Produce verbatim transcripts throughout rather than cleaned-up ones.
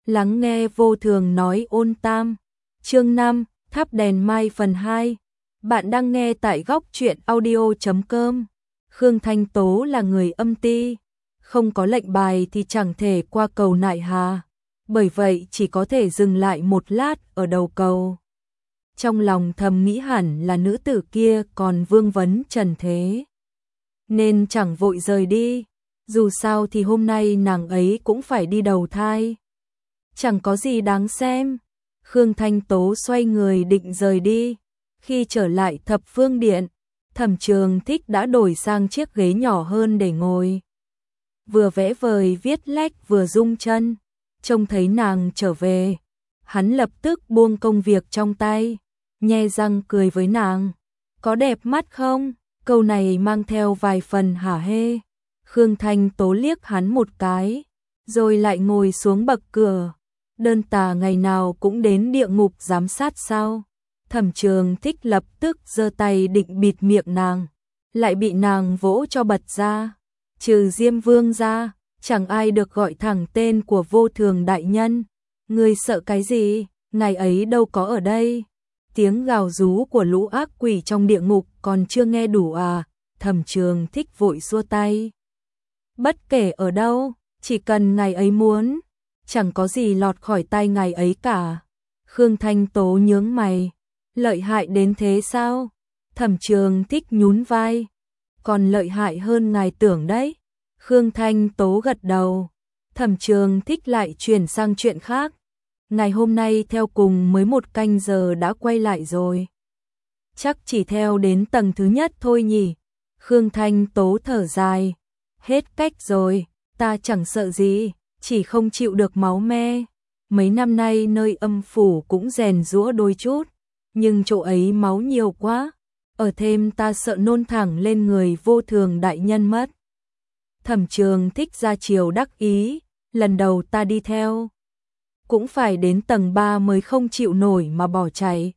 Lắng nghe vô thường nói ôn tam. Chương năm, thắp đèn mai phần hai. Bạn đang nghe tại góc truyện audio chấm com. Khương Thanh Tố là người âm ti, không có lệnh bài thì chẳng thể qua cầu nại hà, bởi vậy chỉ có thể dừng lại một lát ở đầu cầu. Trong lòng thầm nghĩ hẳn là nữ tử kia còn vương vấn trần thế, nên chẳng vội rời đi, dù sao thì hôm nay nàng ấy cũng phải đi đầu thai. Chẳng có gì đáng xem. Khương Thanh Tố xoay người định rời đi. Khi trở lại Thập Phương Điện, Thẩm Trường Thích đã đổi sang chiếc ghế nhỏ hơn để ngồi. Vừa vẽ vời viết lách vừa rung chân, trông thấy nàng trở về, hắn lập tức buông công việc trong tay, nhe răng cười với nàng. Có đẹp mắt không? Câu này mang theo vài phần hả hê. Khương Thanh Tố liếc hắn một cái, rồi lại ngồi xuống bậc cửa. Đơn tà ngày nào cũng đến địa ngục giám sát sao? Thẩm Trường Thích lập tức giơ tay định bịt miệng nàng, lại bị nàng vỗ cho bật ra. Trừ Diêm Vương ra, chẳng ai được gọi thẳng tên của vô thường đại nhân. Ngươi sợ cái gì? Ngày ấy đâu có ở đây. Tiếng gào rú của lũ ác quỷ trong địa ngục còn chưa nghe đủ à? Thẩm Trường Thích vội xua tay. Bất kể ở đâu, chỉ cần ngày ấy muốn, chẳng có gì lọt khỏi tay ngày ấy cả. Khương Thanh Tố nhướng mày. Lợi hại đến thế sao? Thẩm Trường Thích nhún vai. Còn lợi hại hơn ngài tưởng đấy. Khương Thanh Tố gật đầu. Thẩm Trường Thích lại chuyển sang chuyện khác. Ngày hôm nay theo cùng mới một canh giờ đã quay lại rồi. Chắc chỉ theo đến tầng thứ nhất thôi nhỉ? Khương Thanh Tố thở dài. Hết cách rồi, ta chẳng sợ gì, chỉ không chịu được máu me. Mấy năm nay nơi âm phủ cũng rèn giũa đôi chút, nhưng chỗ ấy máu nhiều quá, ở thêm ta sợ nôn thẳng lên người vô thường đại nhân mất. Thẩm Trường Thích ra chiều đắc ý, lần đầu ta đi theo, cũng phải đến tầng ba mới không chịu nổi mà bỏ chạy.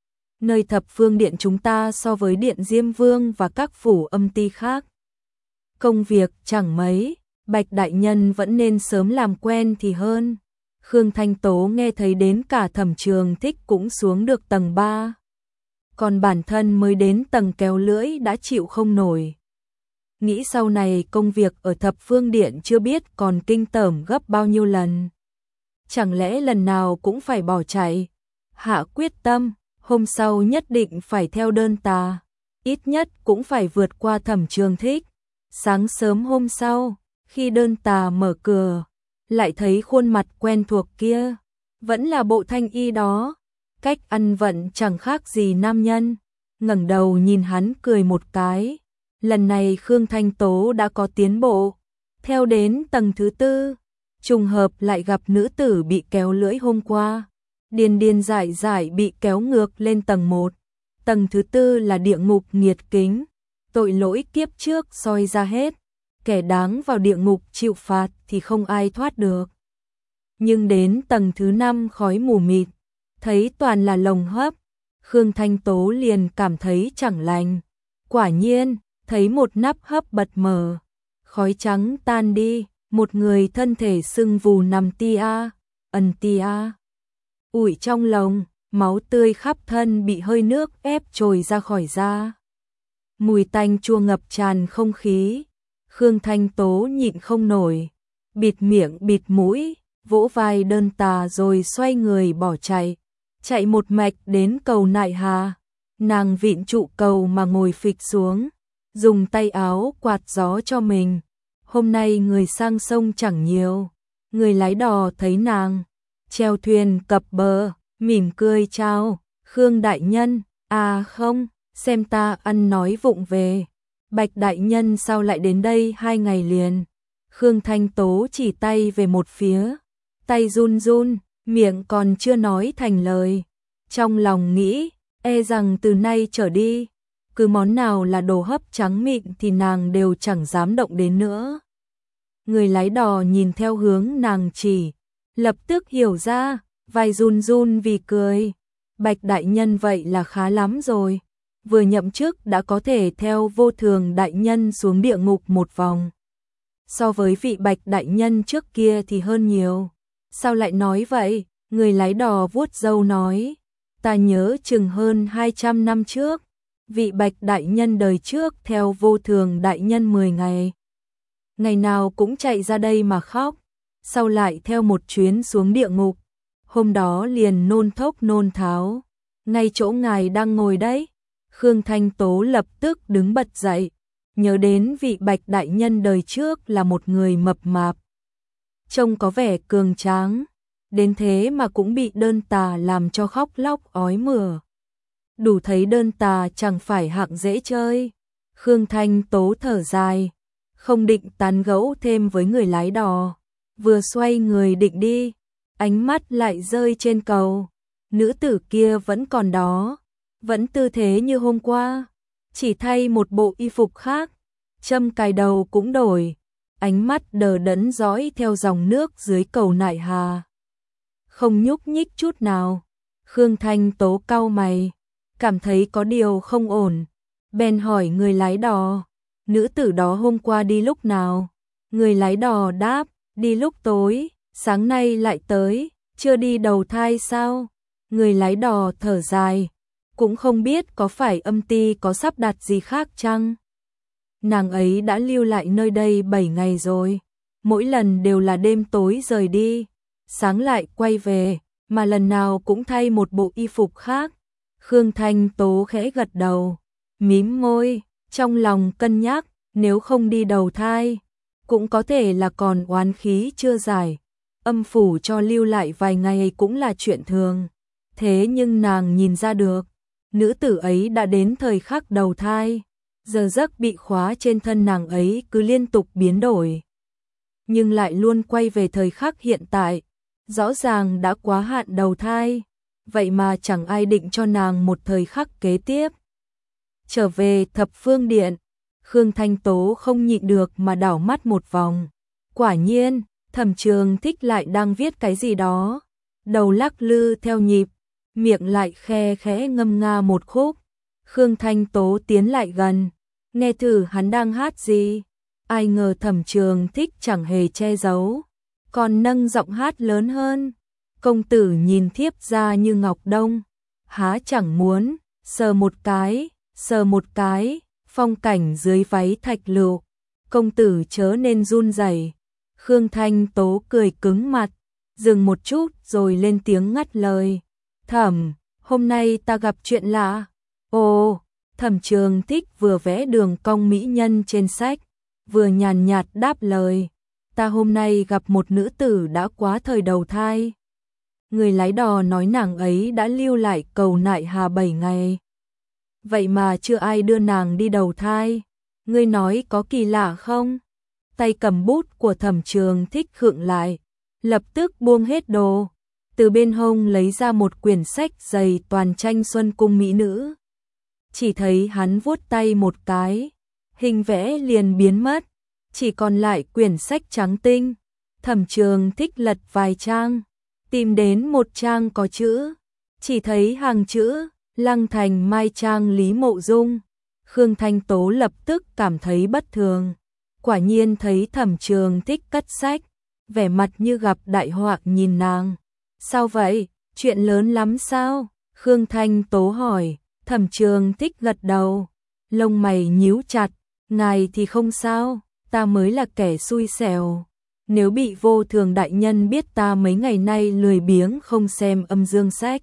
Nơi Thập Phương Điện chúng ta so với Điện Diêm Vương và các phủ âm ti khác, công việc chẳng mấy, Bạch đại nhân vẫn nên sớm làm quen thì hơn. Khương Thanh Tố nghe thấy đến cả Thẩm Trường Thích cũng xuống được tầng ba. Còn bản thân mới đến tầng kéo lưỡi đã chịu không nổi. Nghĩ sau này công việc ở Thập Phương Điện chưa biết còn kinh tởm gấp bao nhiêu lần. Chẳng lẽ lần nào cũng phải bỏ chạy? Hạ quyết tâm, hôm sau nhất định phải theo đơn tà. Ít nhất cũng phải vượt qua Thẩm Trường Thích. Sáng sớm hôm sau, khi đơn tà mở cửa, lại thấy khuôn mặt quen thuộc kia, vẫn là bộ thanh y đó, cách ăn vận chẳng khác gì nam nhân. Ngẩng đầu nhìn hắn cười một cái, lần này Khương Thanh Tố đã có tiến bộ. Theo đến tầng thứ tư, trùng hợp lại gặp nữ tử bị kéo lưỡi hôm qua, điên điên dại dại bị kéo ngược lên tầng một. Tầng thứ tư là địa ngục nghiệt kính, tội lỗi kiếp trước soi ra hết. Kẻ đáng vào địa ngục chịu phạt thì không ai thoát được. Nhưng đến tầng thứ năm khói mù mịt, thấy toàn là lồng hấp, Khương Thanh Tố liền cảm thấy chẳng lành. Quả nhiên, thấy một nắp hấp bật mở, khói trắng tan đi, một người thân thể sưng vù nằm tia, ẩn tia. Ủi trong lồng, máu tươi khắp thân bị hơi nước ép trồi ra khỏi da. Mùi tanh chua ngập tràn không khí. Khương Thanh Tố nhịn không nổi, bịt miệng bịt mũi, vỗ vai đơn tà rồi xoay người bỏ chạy. Chạy một mạch đến cầu nại hà, nàng vịn trụ cầu mà ngồi phịch xuống, dùng tay áo quạt gió cho mình. Hôm nay người sang sông chẳng nhiều, người lái đò thấy nàng chèo thuyền cập bờ, mỉm cười chào. Khương đại nhân, à không, xem ta ăn nói vụng về. Bạch đại nhân sao lại đến đây hai ngày liền? Khương Thanh Tố chỉ tay về một phía, tay run run, miệng còn chưa nói thành lời. Trong lòng nghĩ, e rằng từ nay trở đi, cứ món nào là đồ hấp trắng mịn thì nàng đều chẳng dám động đến nữa. Người lái đò nhìn theo hướng nàng chỉ, lập tức hiểu ra, vai run run vì cười. Bạch đại nhân vậy là khá lắm rồi. Vừa nhậm chức đã có thể theo vô thường đại nhân xuống địa ngục một vòng. So với vị Bạch đại nhân trước kia thì hơn nhiều. Sao lại nói vậy? Người lái đò vuốt râu nói. Ta nhớ chừng hơn hai trăm năm trước, vị Bạch đại nhân đời trước theo Vô Thường đại nhân mười ngày. Ngày nào cũng chạy ra đây mà khóc, sau lại theo một chuyến xuống địa ngục. Hôm đó liền nôn thốc nôn tháo, ngay chỗ ngài đang ngồi đấy. Khương Thanh Tố lập tức đứng bật dậy, nhớ đến vị Bạch đại nhân đời trước là một người mập mạp, trông có vẻ cường tráng, đến thế mà cũng bị đơn tà làm cho khóc lóc ói mửa. Đủ thấy đơn tà chẳng phải hạng dễ chơi. Khương Thanh Tố thở dài, không định tán gẫu thêm với người lái đò, vừa xoay người định đi, ánh mắt lại rơi trên cầu. Nữ tử kia vẫn còn đó, vẫn tư thế như hôm qua, chỉ thay một bộ y phục khác, châm cài đầu cũng đổi, ánh mắt đờ đẫn dõi theo dòng nước dưới cầu nại hà, không nhúc nhích chút nào. Khương Thanh Tố cau mày, cảm thấy có điều không ổn, bèn hỏi người lái đò, nữ tử đó hôm qua đi lúc nào? Người lái đò đáp, đi lúc tối, sáng nay lại tới, chưa đi đầu thai sao? Người lái đò thở dài, cũng không biết có phải âm ty có sắp đặt gì khác chăng? Nàng ấy đã lưu lại nơi đây bảy ngày rồi, mỗi lần đều là đêm tối rời đi, sáng lại quay về, mà lần nào cũng thay một bộ y phục khác. Khương Thanh Tố khẽ gật đầu, mím môi, trong lòng cân nhắc, nếu không đi đầu thai, cũng có thể là còn oán khí chưa giải, âm phủ cho lưu lại vài ngày cũng là chuyện thường. Thế nhưng nàng nhìn ra được, nữ tử ấy đã đến thời khắc đầu thai, giờ giấc bị khóa trên thân nàng ấy cứ liên tục biến đổi, nhưng lại luôn quay về thời khắc hiện tại, rõ ràng đã quá hạn đầu thai, vậy mà chẳng ai định cho nàng một thời khắc kế tiếp. Trở về Thập Phương Điện, Khương Thanh Tố không nhịn được mà đảo mắt một vòng. Quả nhiên, Thẩm Trường Thích lại đang viết cái gì đó, đầu lắc lư theo nhịp, miệng lại khe khẽ ngâm nga một khúc. Khương Thanh Tố tiến lại gần, nghe thử hắn đang hát gì. Ai ngờ Thẩm Trường Thích chẳng hề che giấu, còn nâng giọng hát lớn hơn. Công tử nhìn thiếp ra như ngọc đông, há chẳng muốn sờ một cái, sờ một cái, phong cảnh dưới váy thạch lựu, công tử chớ nên run rẩy. Khương Thanh Tố cười cứng mặt, dừng một chút rồi lên tiếng ngắt lời. Thẩm, hôm nay ta gặp chuyện lạ. Ồ, Thẩm Trường Thích vừa vẽ đường cong mỹ nhân trên sách, vừa nhàn nhạt đáp lời. Ta hôm nay gặp một nữ tử đã quá thời đầu thai. Người lái đò nói nàng ấy đã lưu lại cầu nại hà bảy ngày. Vậy mà chưa ai đưa nàng đi đầu thai. Ngươi nói có kỳ lạ không? Tay cầm bút của Thẩm Trường Thích khựng lại, lập tức buông hết đồ, từ bên hông lấy ra một quyển sách dày toàn tranh xuân cung mỹ nữ. Chỉ thấy hắn vuốt tay một cái, hình vẽ liền biến mất, chỉ còn lại quyển sách trắng tinh. Thẩm Trường Thích lật vài trang, tìm đến một trang có chữ, chỉ thấy hàng chữ Lăng Thành Mai Trang Lý Mộ Dung. Khương Thanh Tố lập tức cảm thấy bất thường, quả nhiên thấy Thẩm Trường Thích cất sách, vẻ mặt như gặp đại họa nhìn nàng. Sao vậy? Chuyện lớn lắm sao? Khương Thanh Tố hỏi. Thẩm Trường Thích gật đầu, lông mày nhíu chặt. Ngài thì không sao, ta mới là kẻ xui xẻo. Nếu bị Vô Thường đại nhân biết ta mấy ngày nay lười biếng không xem âm dương sách,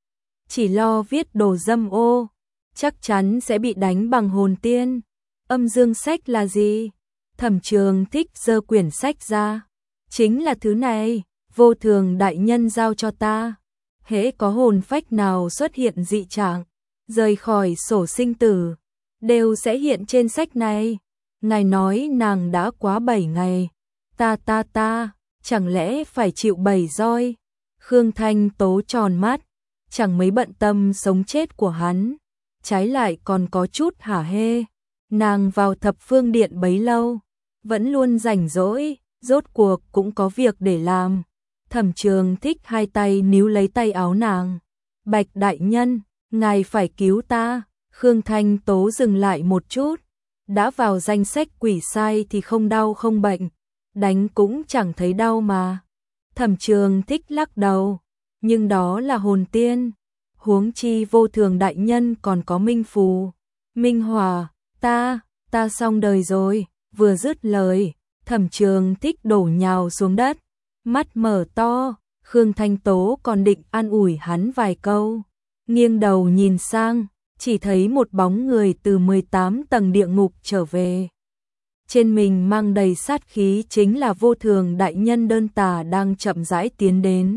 chỉ lo viết đồ dâm ô, chắc chắn sẽ bị đánh bằng hồn tiên. Âm dương sách là gì? Thẩm Trường Thích giơ quyển sách ra. Chính là thứ này, Vô Thường đại nhân giao cho ta. Hễ có hồn phách nào xuất hiện dị trạng, rời khỏi sổ sinh tử, đều sẽ hiện trên sách này. Ngài nói nàng đã quá bảy ngày, ta ta ta, chẳng lẽ phải chịu bảy roi? Khương Thanh Tố tròn mắt, chẳng mấy bận tâm sống chết của hắn, trái lại còn có chút hả hê. Nàng vào Thập Phương Điện bấy lâu, vẫn luôn rảnh rỗi, rốt cuộc cũng có việc để làm. Thẩm Trường Thích hai tay níu lấy tay áo nàng. Bạch đại nhân, ngài phải cứu ta. Khương Thanh Tố dừng lại một chút, đã vào danh sách quỷ sai thì không đau không bệnh, đánh cũng chẳng thấy đau mà. Thẩm Trường Thích lắc đầu, nhưng đó là hồn tiên, huống chi Vô Thường đại nhân còn có Minh Phù, Minh Hòa, ta, ta xong đời rồi. Vừa dứt lời, Thẩm Trường Thích đổ nhào xuống đất, mắt mở to. Khương Thanh Tố còn định an ủi hắn vài câu, nghiêng đầu nhìn sang, chỉ thấy một bóng người từ mười tám tầng địa ngục trở về. Trên mình mang đầy sát khí chính là Vô Thường đại nhân đơn tà đang chậm rãi tiến đến.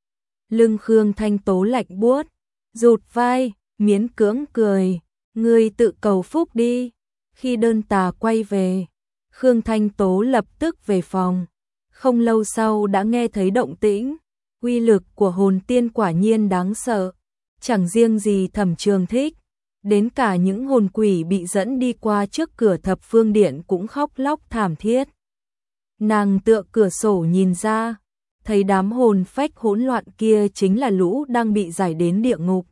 Lưng Khương Thanh Tố lạnh buốt, rụt vai, miễn cưỡng cười, ngươi tự cầu phúc đi. Khi đơn tà quay về, Khương Thanh Tố lập tức về phòng. Không lâu sau đã nghe thấy động tĩnh, uy lực của hồn tiên quả nhiên đáng sợ. Chẳng riêng gì Thẩm Trường Thích, đến cả những hồn quỷ bị dẫn đi qua trước cửa Thập Phương Điện cũng khóc lóc thảm thiết. Nàng tựa cửa sổ nhìn ra, thấy đám hồn phách hỗn loạn kia chính là lũ đang bị giải đến địa ngục.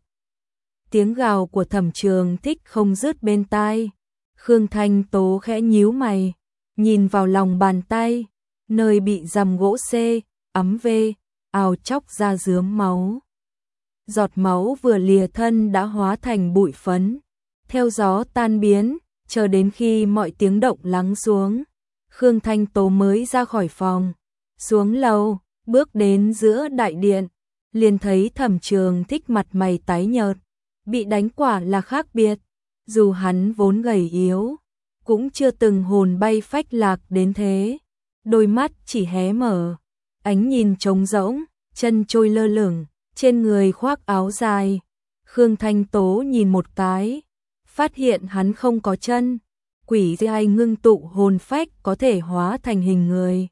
Tiếng gào của Thẩm Trường Thích không dứt bên tai. Khương Thanh Tố khẽ nhíu mày, nhìn vào lòng bàn tay, nơi bị rằm gỗ xê, ấm vê, ào chóc ra rướm máu. Giọt máu vừa lìa thân đã hóa thành bụi phấn, theo gió tan biến, chờ đến khi mọi tiếng động lắng xuống. Khương Thanh Tố mới ra khỏi phòng, xuống lầu, bước đến giữa đại điện, liền thấy Thẩm Trường Thích mặt mày tái nhợt, bị đánh quả là khác biệt, dù hắn vốn gầy yếu, cũng chưa từng hồn bay phách lạc đến thế. Đôi mắt chỉ hé mở, ánh nhìn trống rỗng, chân trôi lơ lửng, trên người khoác áo dài. Khương Thanh Tố nhìn một cái, phát hiện hắn không có chân. Quỷ giai ngưng tụ hồn phách có thể hóa thành hình người.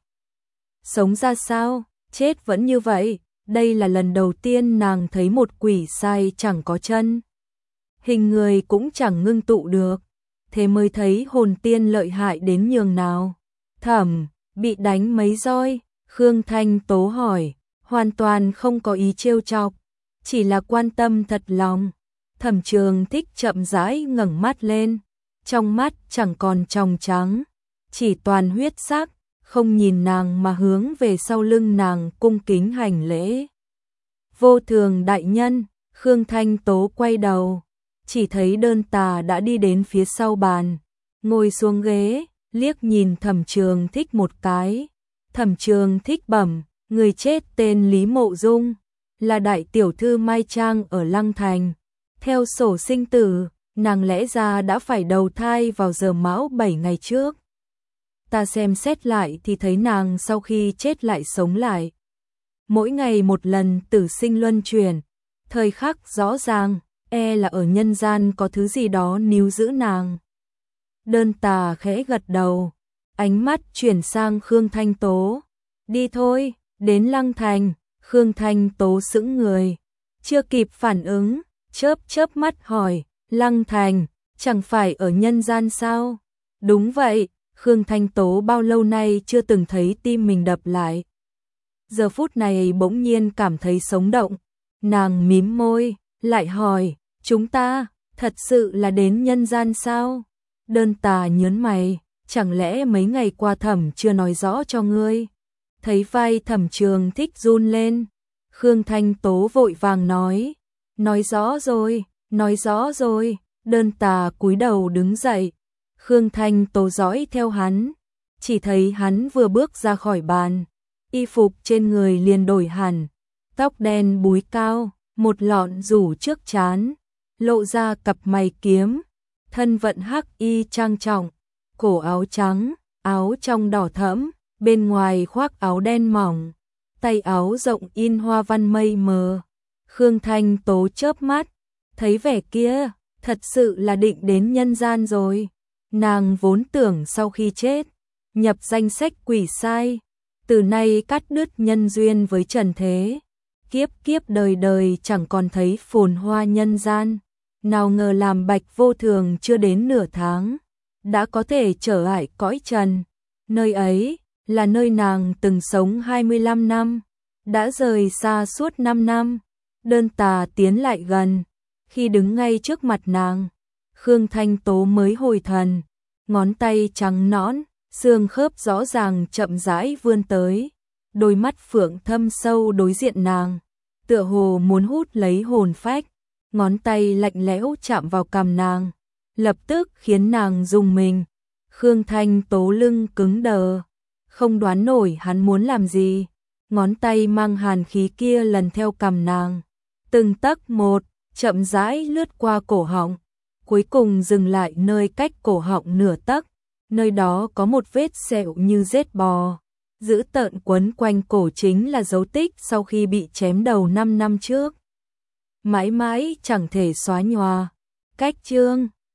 Sống ra sao, chết vẫn như vậy. Đây là lần đầu tiên nàng thấy một quỷ sai chẳng có chân, hình người cũng chẳng ngưng tụ được. Thế mới thấy hồn tiên lợi hại đến nhường nào. Thẩm, bị đánh mấy roi? Khương Thanh Tố hỏi, hoàn toàn không có ý trêu chọc, chỉ là quan tâm thật lòng. Thẩm Trường Thích chậm rãi ngẩng mắt lên, trong mắt chẳng còn tròng trắng, chỉ toàn huyết sắc, không nhìn nàng mà hướng về sau lưng nàng cung kính hành lễ. Vô Thường đại nhân. Khương Thanh Tố quay đầu, chỉ thấy đơn tà đã đi đến phía sau bàn, ngồi xuống ghế, liếc nhìn Thẩm Trường Thích một cái. Thẩm Trường Thích bẩm, người chết tên Lý Mộ Dung, là đại tiểu thư Mai Trang ở Lăng Thành. Theo sổ sinh tử, nàng lẽ ra đã phải đầu thai vào giờ mão bảy ngày trước. Ta xem xét lại thì thấy nàng sau khi chết lại sống lại. Mỗi ngày một lần tử sinh luân chuyển, thời khắc rõ ràng, e là ở nhân gian có thứ gì đó níu giữ nàng. Đơn tà khẽ gật đầu, ánh mắt chuyển sang Khương Thanh Tố. Đi thôi, đến Lăng Thành. Khương Thanh Tố sững người, chưa kịp phản ứng, chớp chớp mắt hỏi, Lăng Thành, chẳng phải ở nhân gian sao? Đúng vậy. Khương Thanh Tố bao lâu nay chưa từng thấy tim mình đập lại. Giờ phút này bỗng nhiên cảm thấy sống động. Nàng mím môi, lại hỏi, chúng ta, thật sự là đến nhân gian sao? Đơn tà nhớn mày, chẳng lẽ mấy ngày qua Thẩm chưa nói rõ cho ngươi? Thấy vai Thẩm Trường Thích run lên, Khương Thanh Tố vội vàng nói, nói rõ rồi, nói rõ rồi. Đơn tà cúi đầu đứng dậy, Khương Thanh Tố dõi theo hắn, chỉ thấy hắn vừa bước ra khỏi bàn, y phục trên người liền đổi hẳn, tóc đen búi cao, một lọn rủ trước trán, lộ ra cặp mày kiếm, thân vận hắc y trang trọng, cổ áo trắng, áo trong đỏ thẫm, bên ngoài khoác áo đen mỏng, tay áo rộng in hoa văn mây mờ. Khương Thanh Tố chớp mắt, thấy vẻ kia, thật sự là định đến nhân gian rồi. Nàng vốn tưởng sau khi chết, nhập danh sách quỷ sai, từ nay cắt đứt nhân duyên với trần thế, kiếp kiếp đời đời chẳng còn thấy phồn hoa nhân gian. Nào ngờ làm Bạch Vô Thường chưa đến nửa tháng, đã có thể trở lại cõi trần. Nơi ấy là nơi nàng từng sống hai mươi lăm năm, đã rời xa suốt năm năm. Đơn tà tiến lại gần, khi đứng ngay trước mặt nàng, Khương Thanh Tố mới hồi thần, ngón tay trắng nõn, xương khớp rõ ràng chậm rãi vươn tới, đôi mắt phượng thâm sâu đối diện nàng, tựa hồ muốn hút lấy hồn phách, ngón tay lạnh lẽo chạm vào cằm nàng, lập tức khiến nàng rùng mình. Khương Thanh Tố lưng cứng đờ, không đoán nổi hắn muốn làm gì, ngón tay mang hàn khí kia lần theo cằm nàng, từng tấc một, chậm rãi lướt qua cổ họng, cuối cùng dừng lại nơi cách cổ họng nửa tấc, nơi đó có một vết sẹo như rết bò, dữ tợn quấn quanh cổ chính là dấu tích sau khi bị chém đầu năm năm trước. Mãi mãi chẳng thể xóa nhòa. Cách chương